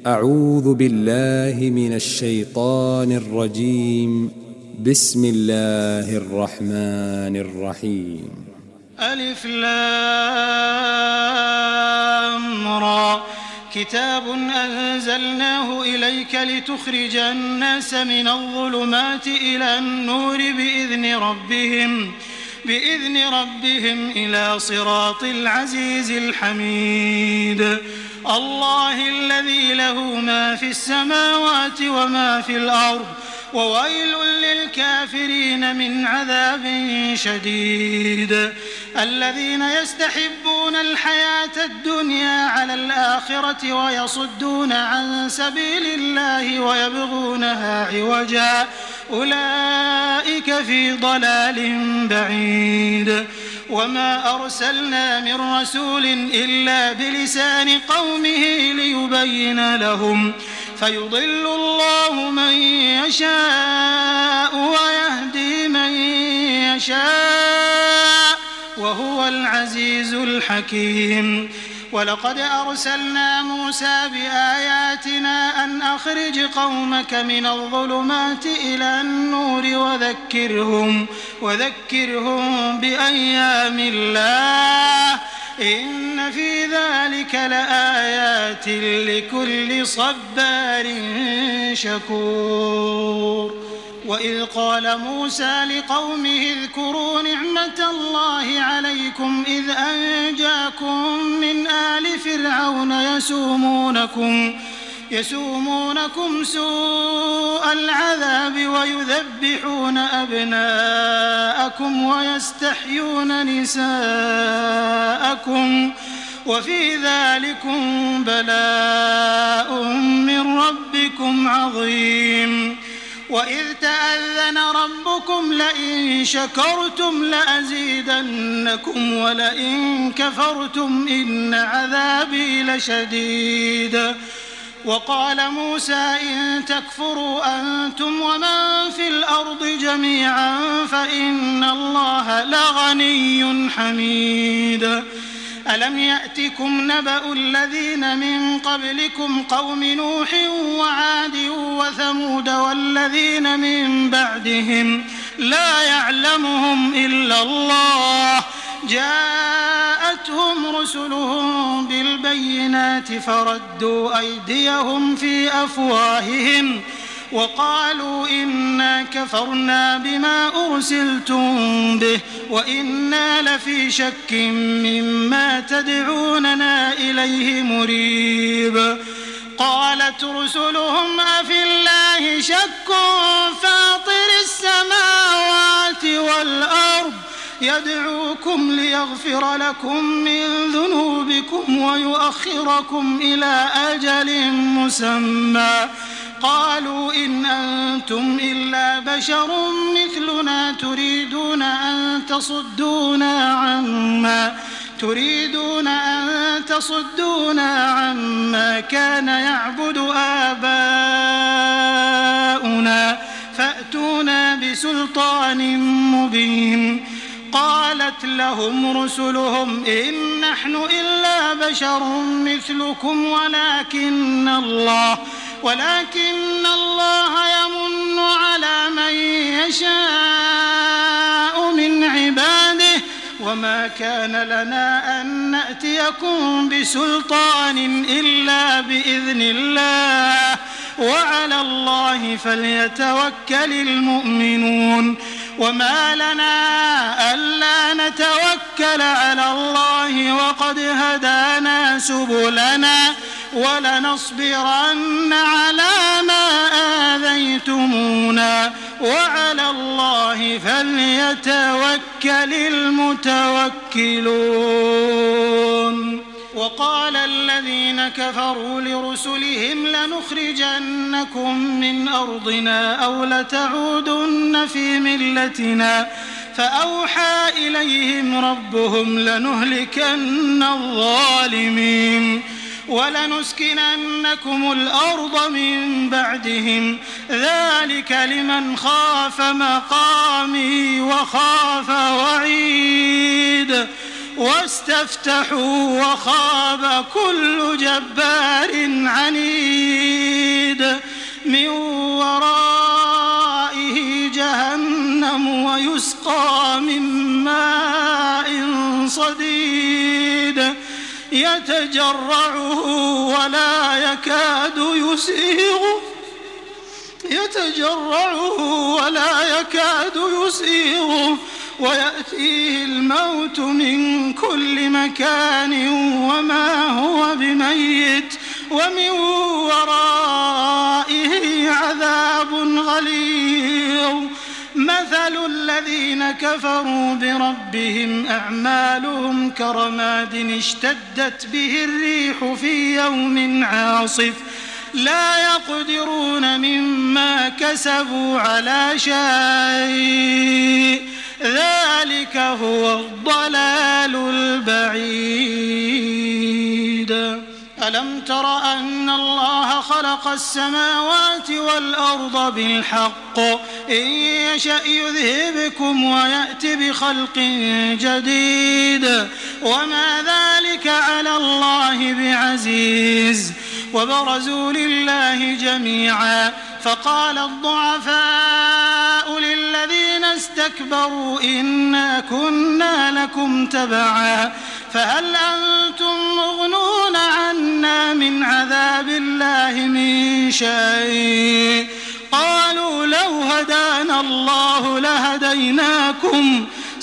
أعوذ بالله من الشيطان الرجيم. بسم الله الرحمن الرحيم. ألف لام را كتاب أنزلناه إليك لتخرج الناس من الظلمات إلى النور بإذن ربهم إلى صراط العزيز الحميد. الله الذي له ما في السماوات وما في الأرض وويل للكافرين من عذاب شديد. الذين يستحبون الحياة الدنيا على الآخرة ويصدون عن سبيل الله ويبغونها عوجا أولئك في ضلال بعيد. وما أرسلنا من رسول إلا بلسان قومه ليبين لهم فيضل الله من يشاء ويهدي من يشاء وهو العزيز الحكيم. ولقد أرسلنا موسى بآياتنا أن أخرج قومك من الظلمات إلى النور وذكرهم بأيام الله إن في ذلك لآيات لكل صبار شكور. وإذ قال موسى لقومه اذكروا نعمة الله عليكم إذ أنجاكم من آل فرعون يسومونكم سوء العذاب ويذبحون أبناءكم ويستحيون نساءكم وفي ذلكم بلاء من ربكم عظيم. وإذ تأذن ربكم لئن شكرتم لأزيدنكم ولئن كفرتم إن عذابي لشديد. وقال موسى إن تكفروا أنتم ومن في الأرض جميعا فإن الله لغني حميد. ألم يأتكم نبأ الذين من قبلكم قوم نوح وعاد وثمود والذين من بعدهم لا يعلمهم إلا الله جاءتهم رسلهم بالبينات فردوا أيديهم في أفواههم وقالوا إنا كفرنا بما أرسلتم به وإنا لفي شك مما تدعوننا إليه مريب. قالت رسلهم أفي الله شك فاطر السماوات والأرض يدعوكم ليغفر لكم من ذنوبكم ويؤخركم إلى أجل مسمى قالوا إن أنتم إلا بشر مثلنا تريدون أن تصدونا عما كان يعبد آباؤنا فأتونا بسلطان مبين. قالت لهم رسلهم إن نحن إلا بشر مثلكم ولكن الله يمن على من يشاء من عباده وما كان لنا أن نأتيكم بسلطان إلا بإذن الله وعلى الله فليتوكل المؤمنون. وما لنا ألا نتوكل على الله وقد هدانا سبلنا ولنصبرن على ما آذيتمونا وعلى الله فليتوكل المتوكلون. وقال الذين كفروا لرسلهم لنخرجنكم من أرضنا أو لتعودن في ملتنا فأوحى إليهم ربهم لنهلكن الظالمين ولنسكننكم الأرض من بعدهم ذلك لمن خاف مقامي وخاف وعيد واستفتحوا وخاب كل جبار عنيد. يتجرعه ولا يكاد يسيغه ويأتيه الموت من كل مكان وما هو بميت ومن ورائه عذاب غليظ. مثل الذين كفروا بربهم أعمالهم كرماد اشتدت به الريح في يوم عاصف لا يقدرون مما كسبوا على شيء ذلك هو الضلال البعيد. ألم تر أن الله خلق السماوات والأرض بالحق إن يشأ يذهبكم ويأت بخلق جديد وما ذلك على الله بعزيز. وبرزوا لله جميعا فقال الضعفاء للذين استكبروا إنا كنا لكم تبعا فهل أنتم مغنون عنا من عذاب الله من شيء قالوا لو هدانا الله لهديناكم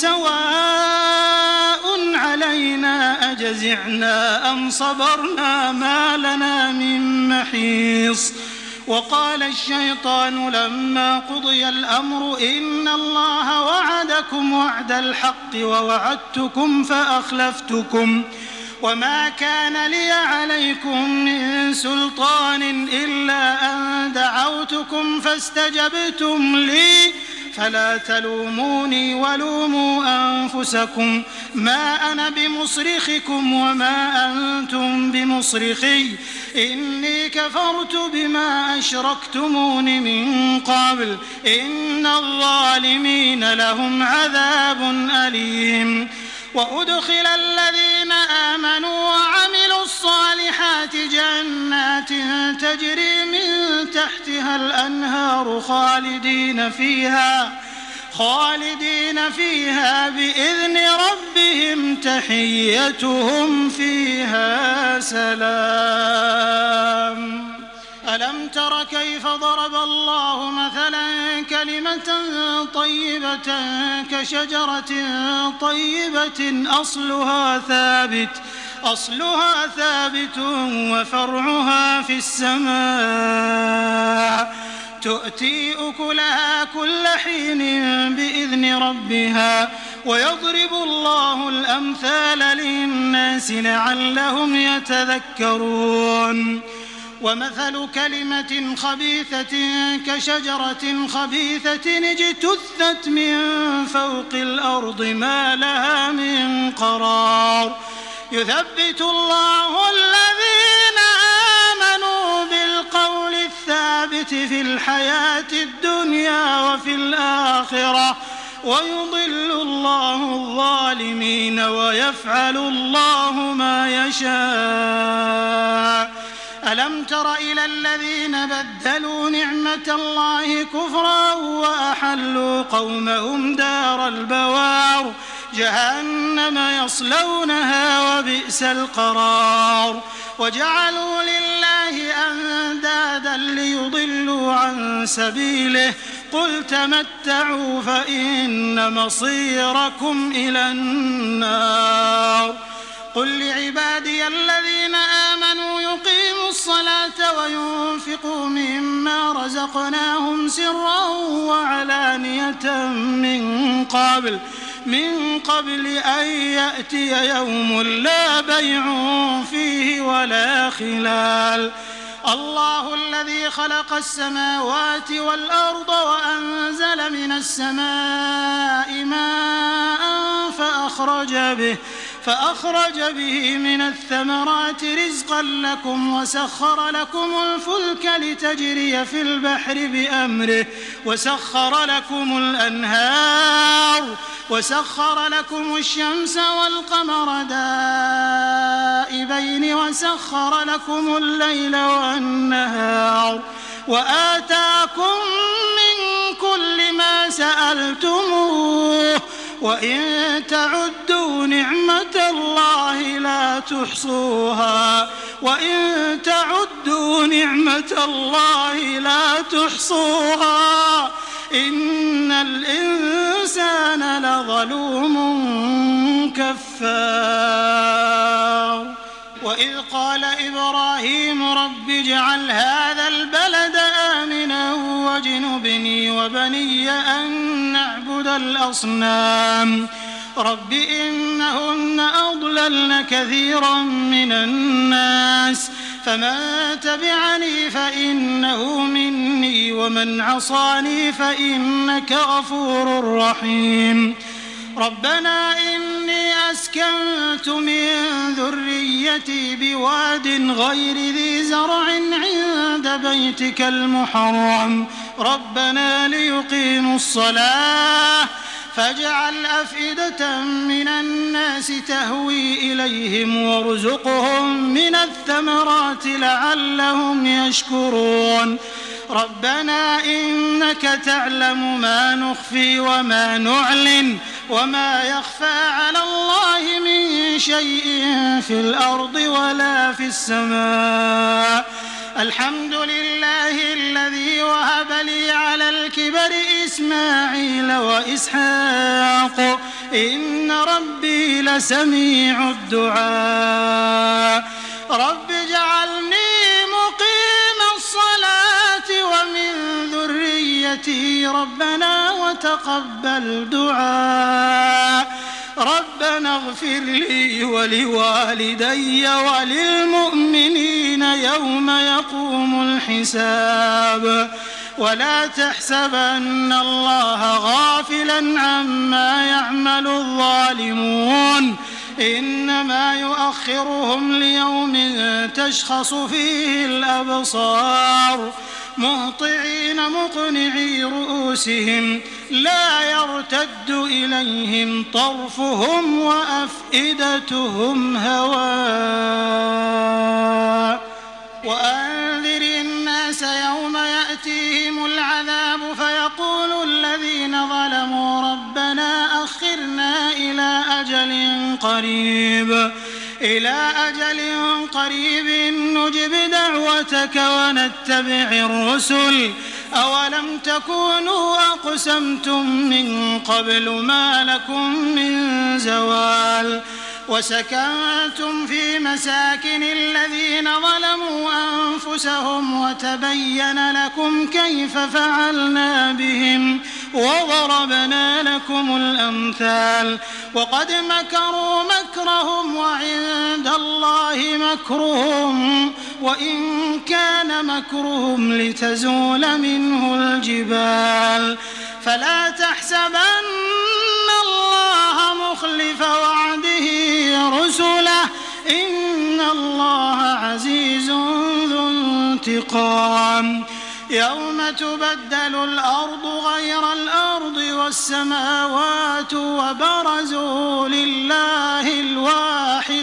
سواء علينا أجزعنا أم صبرنا ما لنا من محيص. وقال الشيطان لما قضي الأمر إن الله وعدكم وعد الحق ووعدتكم فأخلفتكم وما كان لي عليكم من سلطان إلا أن دعوتكم فاستجبتم لي فلا تلوموني ولوموا أنفسكم ما أنا بمصرخكم وما أنتم بمصرخي إني كفرت بما أشركتمون من قبل إن الظالمين لهم عذاب أليم. وأدخل الذين آمنوا وعملوا الصالحات جنات تجري من تحتها الأنهار خالدين فيها بإذن ربهم تحيتهم فيها سلام. ألم تر كيف ضرب الله مثلا كلمة طيبة كشجرة طيبة أصلها ثابت وفرعها في السماء تؤتي أكلها كل حين بإذن ربها ويضرب الله الأمثال للناس لعلهم يتذكرون. ومثل كلمة خبيثة كشجرة خبيثة اجتثت من فوق الأرض ما لها من قرار يثبت الله الذين آمنوا بالقول الثابت في الحياة الدنيا وفي الآخرة ويضل الله الظالمين ويفعل الله ما يشاء. ألم تر إلى الذين بدلوا نعمة الله كفرا وأحلوا قومهم دار البوار جهنم يصلونها وبئس القرار وجعلوا لله أندادا ليضلوا عن سبيله قل تمتعوا فإن مصيركم إلى النار. قل لعبادي الذين آمنوا يقيموا الصلاة وينفقوا مما رزقناهم سرا وعلانية من قبل أن يأتي يوم لا بيع فيه ولا خلال. الله الذي خلق السماوات والأرض وأنزل من السماء ماء فأخرج به من الثمرات رزقا لكم وسخر لكم الفلك لتجري في البحر بأمره وسخر لكم الأنهار وسخر لكم الشمس والقمر دائبين وسخر لكم الليل والنهار وآتاكم من كل ما سألتموه وإن تعدوا نعمة الله لا تحصوها وإن تعدوا نعمة الله لا تحصوها إن الإنسان لظلوم كفار. وإذ قال إبراهيم رب اجعل هذا البلد آمنا واجنبني وبني أن نعبد الأصنام رب إنهن أضللن كثيرا من الناس فمن تبعني فإنه مني ومن عصاني فإنك غفور رحيم. ربنا إني أسكنت من ذريتي بواد غير ذي زرع عند بيتك المحرم ربنا ليقيموا الصلاة فاجعل أفئدة من الناس تهوي إليهم وارزقهم من الثمرات لعلهم يشكرون. ربنا إنك تعلم ما نخفي وما نعلن وما يخفى على الله من شيء في الأرض ولا في السماء. الحمد لله الذي وهب لي على الكبر إسماعيل وإسحاق إن ربي لسميع الدعاء. رب اجعلني مقيم الصلاة ومن ذريتي ربنا وتقبل دعاء. ربنا اغفر لي ولوالدي وللمؤمنين يوم يقوم الحساب. ولا تحسبن الله غافلا عما يعمل الظالمون إنما يؤخرهم ليوم تشخص فيه الأبصار مهطعين مقنعي رؤوسهم لا يرتد إليهم طرفهم وأفئدتهم هواء. وأنذر الناس يوم يأتيهم العذاب فيقول الذين ظلموا ربنا أخرنا إلى أجل قريب نجب دعوتك ونتبع الرسل أولم تكونوا أقسمتم من قبل ما لكم من زوال. وسكنتم في مساكن الذين ظلموا أنفسهم وتبين لكم كيف فعلنا بهم وضربنا لكم الأمثال. وقد مكروا مكرهم وعند الله مكرهم وإن كان مكرهم لتزول منه الجبال. فلا تحسبن الله مخلف وعده رسله إن الله عزيز ذو انتقام. يوم تبدل الأرض غير الأرض والسماوات وبرزوا لله الواحد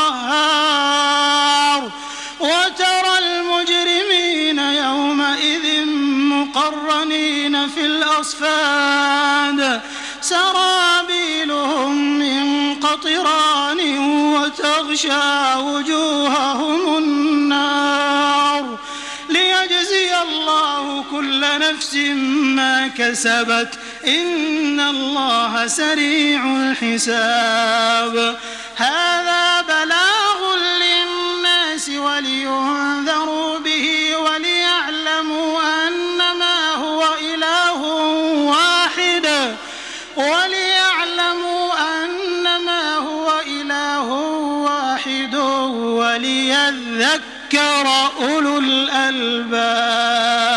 القهار. وترى المجرمين يومئذ مقرنين في الأصفاد سرابيلهم من قطران وتغشى وجوههم النار ليجزي الله كل نفس ما كسبت إن الله سريع الحساب. هذا بلاغ للناس ولينذروا به وليعلموا أنما هو إله واحد وليذكر أولو الألباب.